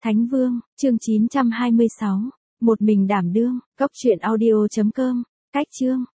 Thánh Vương, chương 926. Một mình đảm đương, cốc truyện audio.com, cách chương.